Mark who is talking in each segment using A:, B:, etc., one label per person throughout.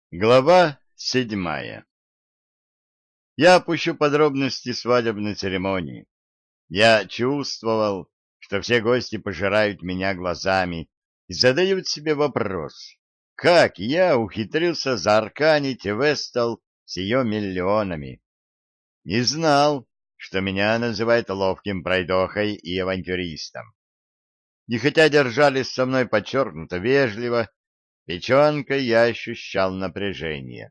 A: Глава 7. Я опущу подробности свадебной церемонии. Я чувствовал, что все гости пожирают меня глазами и задают себе вопрос, как я ухитрился заарканить Вестал с ее миллионами. Не знал, что меня называют ловким пройдохой и авантюристом. И хотя держались со мной подчеркнуто вежливо, печенкой я ощущал напряжение.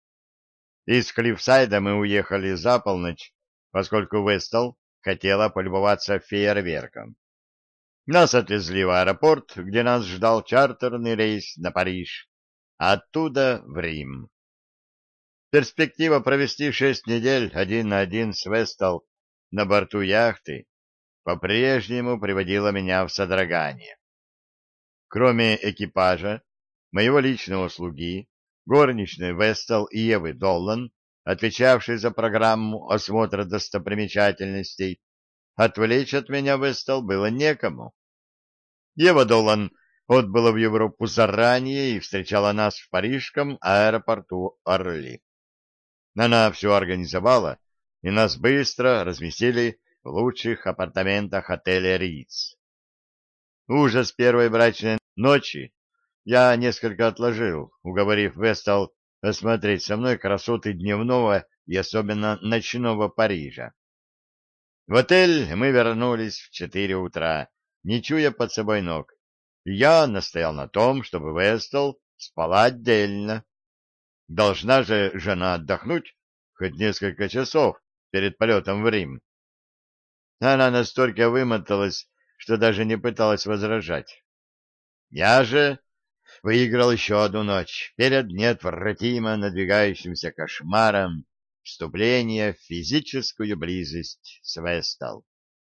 A: Из Клиффсайда мы уехали за полночь, поскольку Вестал хотела полюбоваться фейерверком. Нас отвезли в аэропорт, где нас ждал чартерный рейс на Париж, а оттуда в Рим. Перспектива провести 6 недель один на один с Вестал на борту яхты по-прежнему приводила меня в содрогание. Кроме экипажа, моего личного слуги, горничной Вестал и Евы Доллан, отвечавшей за программу осмотра достопримечательностей, отвлечь от меня Вестал было некому. Ева Доллан отбыла в Европу заранее и встречала нас в парижском аэропорту Орли. Она все организовала, и нас быстро разместили в лучших апартаментах отеля «Риц». Ужас первой брачной ночи я несколько отложил, уговорив Вестал осмотреть со мной красоты дневного и особенно ночного Парижа. В отель мы вернулись в 4 утра, не чуя под собой ног. Я настоял на том, чтобы Вестал спала отдельно. Должна же жена отдохнуть хоть несколько часов перед полетом в Рим. Она настолько вымоталась, что даже не пыталась возражать. Я же выиграл еще одну ночь перед неотвратимо надвигающимся кошмаром вступления в физическую близость с Вестал.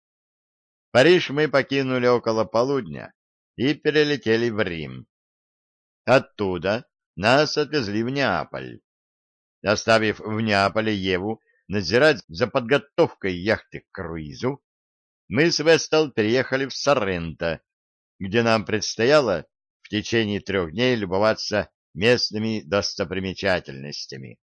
A: Париж мы покинули около полудня и перелетели в Рим. Оттуда нас отвезли в Неаполь. Оставив в Неаполе Еву надзирать за подготовкой яхты к круизу, мы с Вестал переехали в Сорренто, где нам предстояло в течение 3 дней любоваться местными достопримечательностями.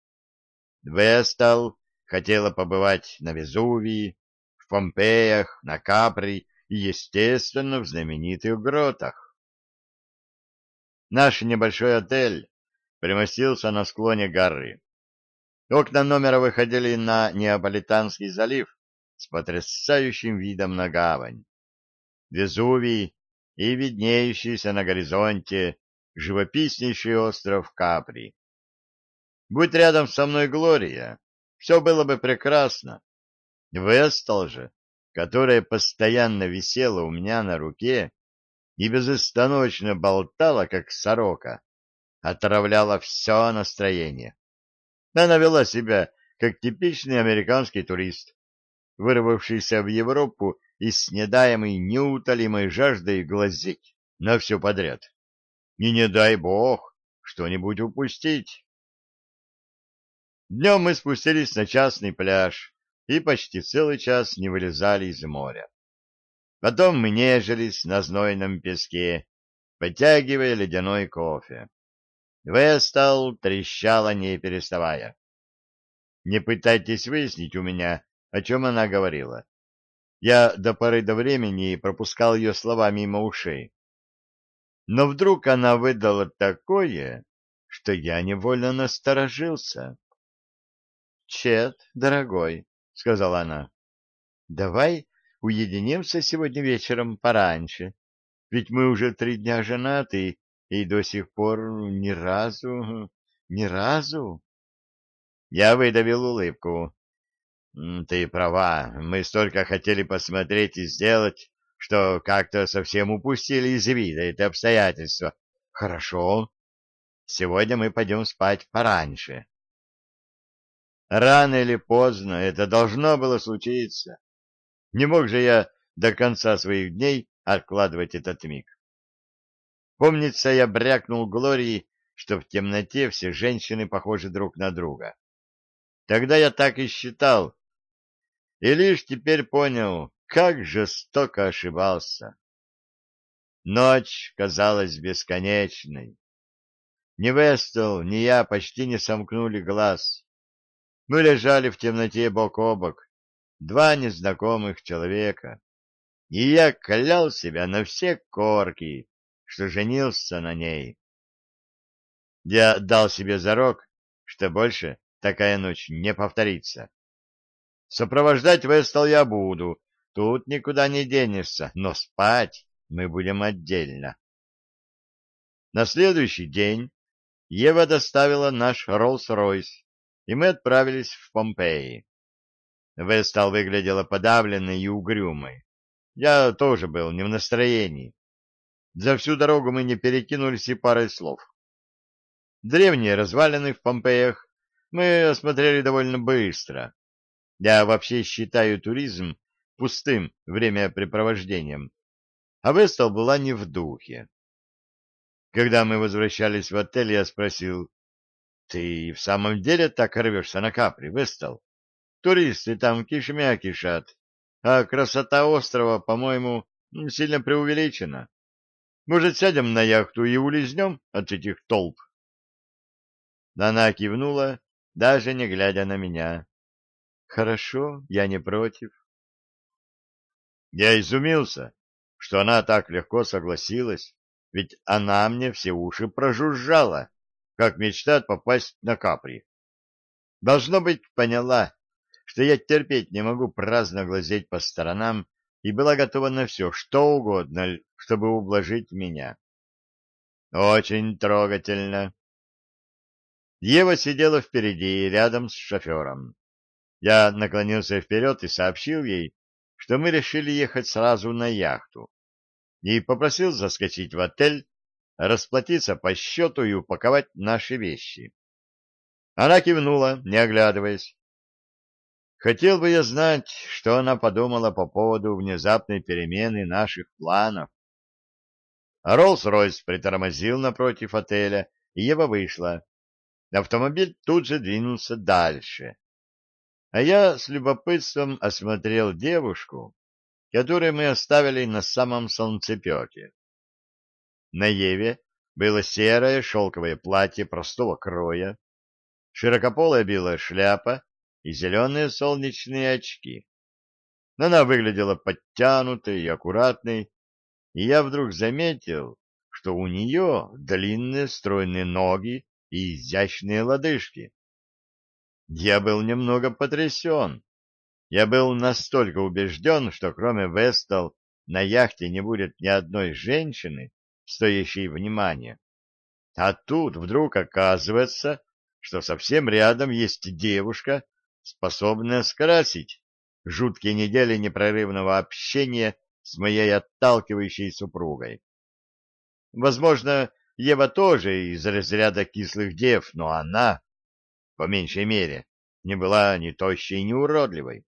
A: Вестал хотела побывать на Везувии, в Помпеях, на Капри и, естественно, в знаменитых гротах. Наш небольшой отель примостился на склоне горы. Окна номера выходили на Неаполитанский залив с потрясающим видом на гавань. Везувий и виднеющийся на горизонте живописнейший остров Капри. Будь рядом со мной Глория, все было бы прекрасно. Вестал же, которая постоянно висела у меня на руке и безостановочно болтала, как сорока, отравляла все настроение. Она вела себя, как типичный американский турист, вырвавшийся в Европу и с недаемой неутолимой жаждой глазеть на все подряд. И не дай бог что-нибудь упустить. Днем мы спустились на частный пляж и почти целый час не вылезали из моря. Потом мы нежились на знойном песке, подтягивая ледяной кофе. Вестал трещала, не переставая. Не пытайтесь выяснить у меня, о чем она говорила. Я до поры до времени пропускал ее слова мимо ушей. Но вдруг она выдала такое, что я невольно насторожился. — Чет, дорогой, — сказала она, — давай уединимся сегодня вечером пораньше, ведь мы уже 3 дня женаты и до сих пор ни разу. Я выдавил улыбку. Ты права, мы столько хотели посмотреть и сделать, что как-то совсем упустили из вида это обстоятельство. Хорошо, сегодня мы пойдем спать пораньше. Рано или поздно это должно было случиться. Не мог же я до конца своих дней откладывать этот миг. Помнится, я брякнул Глории, что в темноте все женщины похожи друг на друга. Тогда я так и считал, и лишь теперь понял, как жестоко ошибался. Ночь казалась бесконечной. Ни Вестел, ни я почти не сомкнули глаз. Мы лежали в темноте бок о бок, два незнакомых человека, и я клял себя на все корки, что женился на ней. Я дал себе зарок, что больше такая ночь не повторится. Сопровождать Вестел я буду, тут никуда не денешься, но спать мы будем отдельно. На следующий день Ева доставила наш Роллс-Ройс, и мы отправились в Помпеи. Вестал выглядела подавленной и угрюмой. Я тоже был не в настроении. За всю дорогу мы не перекинулись и парой слов. Древние развалины в Помпеях мы осмотрели довольно быстро. Я вообще считаю туризм пустым времяпрепровождением, а Вестал была не в духе. Когда мы возвращались в отель, я спросил: «Ты в самом деле так рвешься на Капри, Вестал? Туристы там кишмя кишат, а красота острова, по-моему, сильно преувеличена. Может, сядем на яхту и улизнем от этих толп?» Она кивнула, даже не глядя на меня. «Хорошо, я не против». Я изумился, что она так легко согласилась, ведь она мне все уши прожужжала, как мечтает попасть на Капри. Должно быть, поняла, что я терпеть не могу праздно глазеть по сторонам, и была готова на все, что угодно, чтобы ублажить меня. Очень трогательно. Ева сидела впереди, рядом с шофером. Я наклонился вперед и сообщил ей, что мы решили ехать сразу на яхту, и попросил заскочить в отель, расплатиться по счету и упаковать наши вещи. Она кивнула, не оглядываясь. Хотел бы я знать, что она подумала по поводу внезапной перемены наших планов. Роллс-Ройс притормозил напротив отеля, и Ева вышла. Автомобиль тут же двинулся дальше. А я с любопытством осмотрел девушку, которую мы оставили на самом солнцепеке. На Еве было серое шелковое платье простого кроя, широкополая белая шляпа и зеленые солнечные очки. Она выглядела подтянутой и аккуратной, и я вдруг заметил, что у нее длинные стройные ноги и изящные лодыжки. Я был немного потрясен. Я был настолько убежден, что кроме Вестал на яхте не будет ни одной женщины, стоящей внимания. А тут вдруг оказывается, что совсем рядом есть девушка, способная скрасить жуткие недели непрерывного общения с моей отталкивающей супругой. Возможно, Ева тоже из разряда кислых дев, но она, по меньшей мере, не была ни тощей, ни уродливой.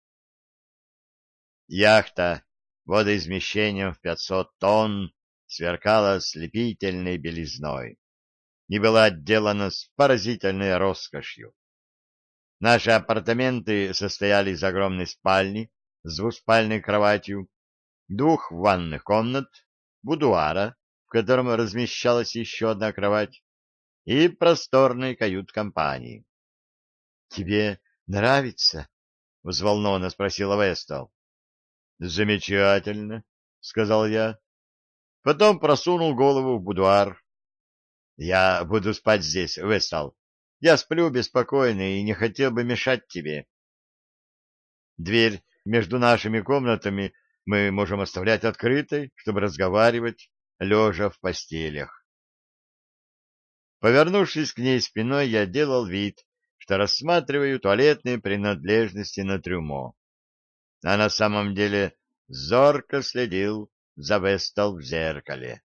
A: Яхта водоизмещением в 500 тонн сверкала ослепительной белизной и была отделана с поразительной роскошью. Наши апартаменты состояли из огромной спальни с двуспальной кроватью, двух ванных комнат, будуара, в котором размещалась еще одна кровать, и просторной кают-компании. — Тебе нравится? — взволнованно спросила Вестал. — Замечательно, — сказал я. Потом просунул голову в будуар. — Я буду спать здесь, Вестал. Я сплю беспокойно и не хотел бы мешать тебе. Дверь между нашими комнатами мы можем оставлять открытой, чтобы разговаривать, лежа в постелях. Повернувшись к ней спиной, я делал вид, что рассматриваю туалетные принадлежности на трюмо. А на самом деле зорко следил за Вестал в зеркале.